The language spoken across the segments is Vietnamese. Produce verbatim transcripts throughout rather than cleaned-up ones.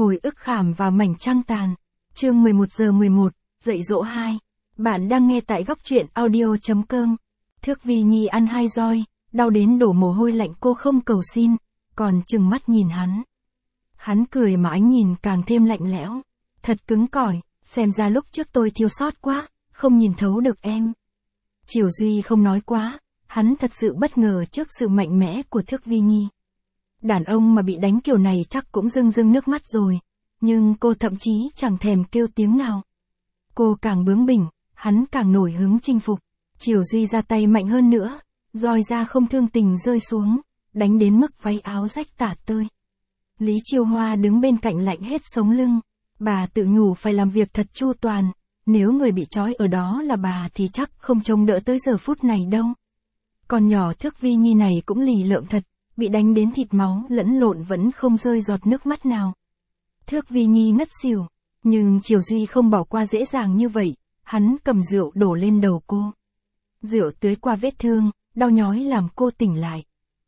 Hồi ức khảm vào mảnh trăng tàn. Chương mười một giờ mười một, dạy dỗ hai. Bạn đang nghe tại góc truyện audio chấm com. Thước Vi Nhi ăn hai roi, đau đến đổ mồ hôi lạnh, cô không cầu xin, còn trừng mắt nhìn hắn. Hắn cười mà ánh nhìn càng thêm lạnh lẽo. Thật cứng cỏi, xem ra lúc trước tôi thiếu sót quá, không nhìn thấu được em. Triều Duy không nói quá, hắn thật sự bất ngờ trước sự mạnh mẽ của Thước Vi Nhi. Đàn ông mà bị đánh kiểu này chắc cũng rưng rưng nước mắt rồi, nhưng cô thậm chí chẳng thèm kêu tiếng nào. Cô càng bướng bỉnh, hắn càng nổi hứng chinh phục. Triều Duy ra tay mạnh hơn nữa, roi ra không thương tình rơi xuống, đánh đến mức váy áo rách tả tơi. Lý Chiêu Hoa đứng bên cạnh lạnh hết sống lưng, bà tự nhủ phải làm việc thật chu toàn, nếu người bị trói ở đó là bà thì chắc không trông đỡ tới giờ phút này đâu. Con nhỏ Thước Vi Nhi này cũng lì lợm thật, bị đánh đến thịt máu lẫn lộn vẫn không rơi giọt nước mắt nào. Thước Vi Nhi ngất xỉu, nhưng Triều Duy không bỏ qua dễ dàng như vậy, hắn cầm rượu đổ lên đầu cô. Rượu tưới qua vết thương, đau nhói làm cô tỉnh lại.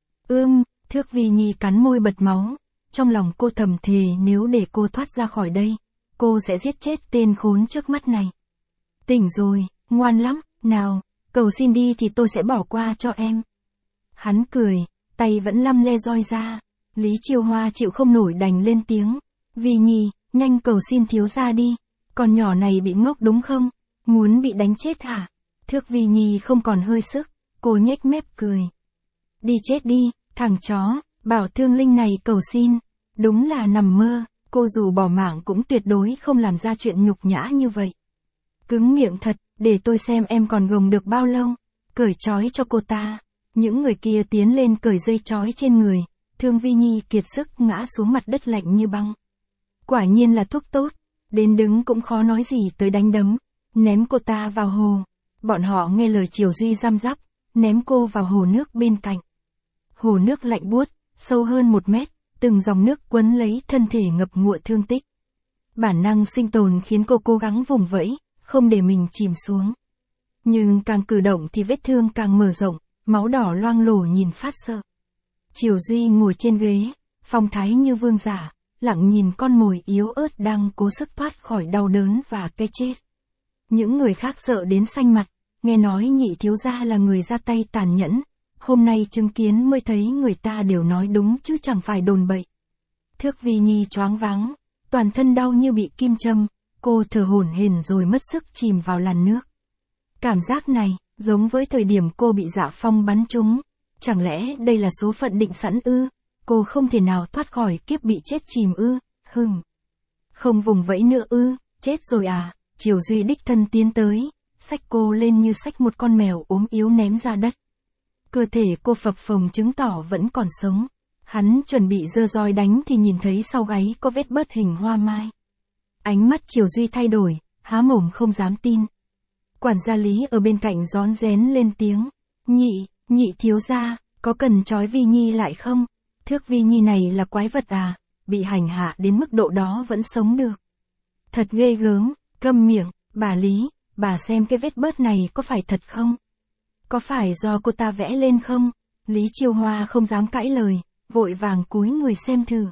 Ưm, Thước Vi Nhi cắn môi bật máu, trong lòng cô thầm thề nếu để cô thoát ra khỏi đây, cô sẽ giết chết tên khốn trước mắt này. Tỉnh rồi, ngoan lắm, nào, cầu xin đi thì tôi sẽ bỏ qua cho em. Hắn cười, tay vẫn lăm le roi ra. Lý Chiêu Hoa chịu không nổi đành lên tiếng. Vi Nhi, nhanh cầu xin thiếu gia đi. Con nhỏ này bị ngốc đúng không? Muốn bị đánh chết hả? Thước Vi Nhi không còn hơi sức, cô nhếch mép cười. Đi chết đi, thằng chó, bảo thương linh này cầu xin. Đúng là nằm mơ, cô dù bỏ mạng cũng tuyệt đối không làm ra chuyện nhục nhã như vậy. Cứng miệng thật, để tôi xem em còn gồng được bao lâu. Cởi trói cho cô ta. Những người kia tiến lên cởi dây trói trên người, Thương Vi Nhi kiệt sức ngã xuống mặt đất lạnh như băng. Quả nhiên là thuốc tốt, đến đứng cũng khó nói gì tới đánh đấm, ném cô ta vào hồ. Bọn họ nghe lời Triều Duy răm rắp, ném cô vào hồ nước bên cạnh. Hồ nước lạnh buốt, sâu hơn một mét, từng dòng nước quấn lấy thân thể ngập ngụa thương tích. Bản năng sinh tồn khiến cô cố gắng vùng vẫy, không để mình chìm xuống. Nhưng càng cử động thì vết thương càng mở rộng. Máu đỏ loang lổ nhìn phát sợ. Triều Duy ngồi trên ghế, phong thái như vương giả, lặng nhìn con mồi yếu ớt đang cố sức thoát khỏi đau đớn và cái chết. Những người khác sợ đến xanh mặt, nghe nói nhị thiếu gia là người ra tay tàn nhẫn, hôm nay chứng kiến mới thấy người ta đều nói đúng chứ chẳng phải đồn bậy. Thước Vi Nhi choáng váng, toàn thân đau như bị kim châm, cô thở hổn hển rồi mất sức chìm vào làn nước. Cảm giác này giống với thời điểm cô bị Dạ Phong bắn trúng. Chẳng lẽ đây là số phận định sẵn ư? Cô không thể nào thoát khỏi kiếp bị chết chìm ư? Hừm. Không vùng vẫy nữa ư? Chết rồi à? Triều Duy đích thân tiến tới, xách cô lên như xách một con mèo ốm yếu ném ra đất. Cơ thể cô phập phồng chứng tỏ vẫn còn sống. Hắn chuẩn bị giơ roi đánh thì nhìn thấy sau gáy có vết bớt hình hoa mai. Ánh mắt Triều Duy thay đổi, há mồm không dám tin. Quản gia Lý ở bên cạnh rón rén lên tiếng. Nhị, nhị thiếu gia, có cần trói Vi Nhi lại không? Thước Vi Nhi này là quái vật à, bị hành hạ đến mức độ đó vẫn sống được. Thật ghê gớm, câm miệng, bà Lý, bà xem cái vết bớt này có phải thật không? Có phải do cô ta vẽ lên không? Lý Chiêu Hoa không dám cãi lời, vội vàng cúi người xem thử.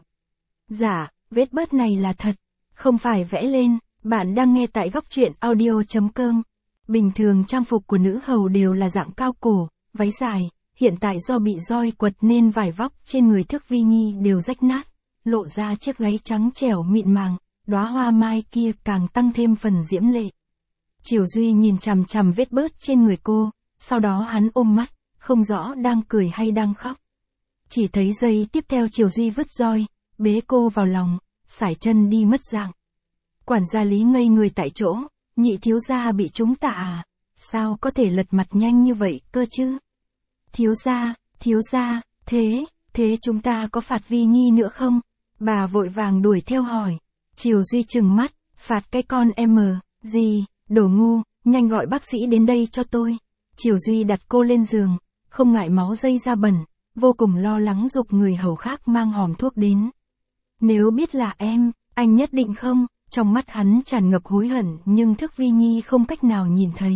Dạ, vết bớt này là thật, không phải vẽ lên, bạn đang nghe tại góc truyện audio chấm com. Bình thường trang phục của nữ hầu đều là dạng cao cổ, váy dài, hiện tại do bị roi quật nên vải vóc trên người Thước Vi Nhi đều rách nát, lộ ra chiếc gáy trắng trẻo mịn màng, đóa hoa mai kia càng tăng thêm phần diễm lệ. Triều Duy nhìn chằm chằm vết bớt trên người cô, sau đó hắn ôm mắt, không rõ đang cười hay đang khóc. Chỉ thấy giây tiếp theo Triều Duy vứt roi, bế cô vào lòng, sải chân đi mất dạng. Quản gia Lý ngây người tại chỗ. Nhị thiếu gia bị trúng tà à? Sao có thể lật mặt nhanh như vậy cơ chứ? Thiếu gia, thiếu gia, thế, thế chúng ta có phạt Vi Nhi nữa không? Bà vội vàng đuổi theo hỏi. Triều Duy trừng mắt, phạt cái con em gì, đồ ngu, nhanh gọi bác sĩ đến đây cho tôi. Triều Duy đặt cô lên giường, không ngại máu dây ra bẩn, vô cùng lo lắng giục người hầu khác mang hòm thuốc đến. Nếu biết là em, anh nhất định không? Trong mắt hắn tràn ngập hối hận nhưng Thước Vi Nhi không cách nào nhìn thấy.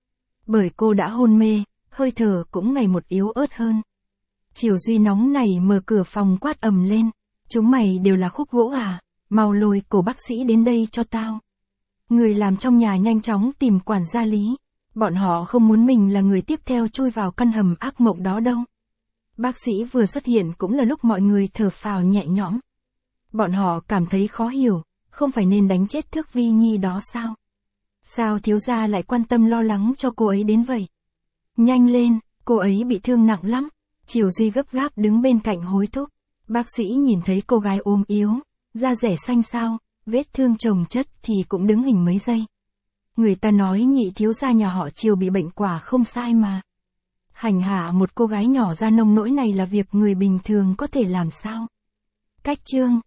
Bởi cô đã hôn mê, hơi thở cũng ngày một yếu ớt hơn. Triều Duy nóng nảy mở cửa phòng quát ầm lên. Chúng mày đều là khúc gỗ à? mau lôi cổ bác sĩ đến đây cho tao. Người làm trong nhà nhanh chóng tìm quản gia Lý. Bọn họ không muốn mình là người tiếp theo chui vào căn hầm ác mộng đó đâu. Bác sĩ vừa xuất hiện cũng là lúc mọi người thở phào nhẹ nhõm. Bọn họ cảm thấy khó hiểu, không phải nên đánh chết Thước Vi Nhi đó sao? Sao thiếu gia lại quan tâm lo lắng cho cô ấy đến vậy? Nhanh lên, cô ấy bị thương nặng lắm. Triều Duy gấp gáp đứng bên cạnh hối thúc. Bác sĩ nhìn thấy cô gái ốm yếu, da rẻ xanh xao, vết thương chồng chất thì cũng đứng hình mấy giây. Người ta nói nhị thiếu gia nhà họ Triều bị bệnh quả không sai mà. Hành hạ một cô gái nhỏ ra nông nỗi này là việc người bình thường có thể làm sao? Cách chương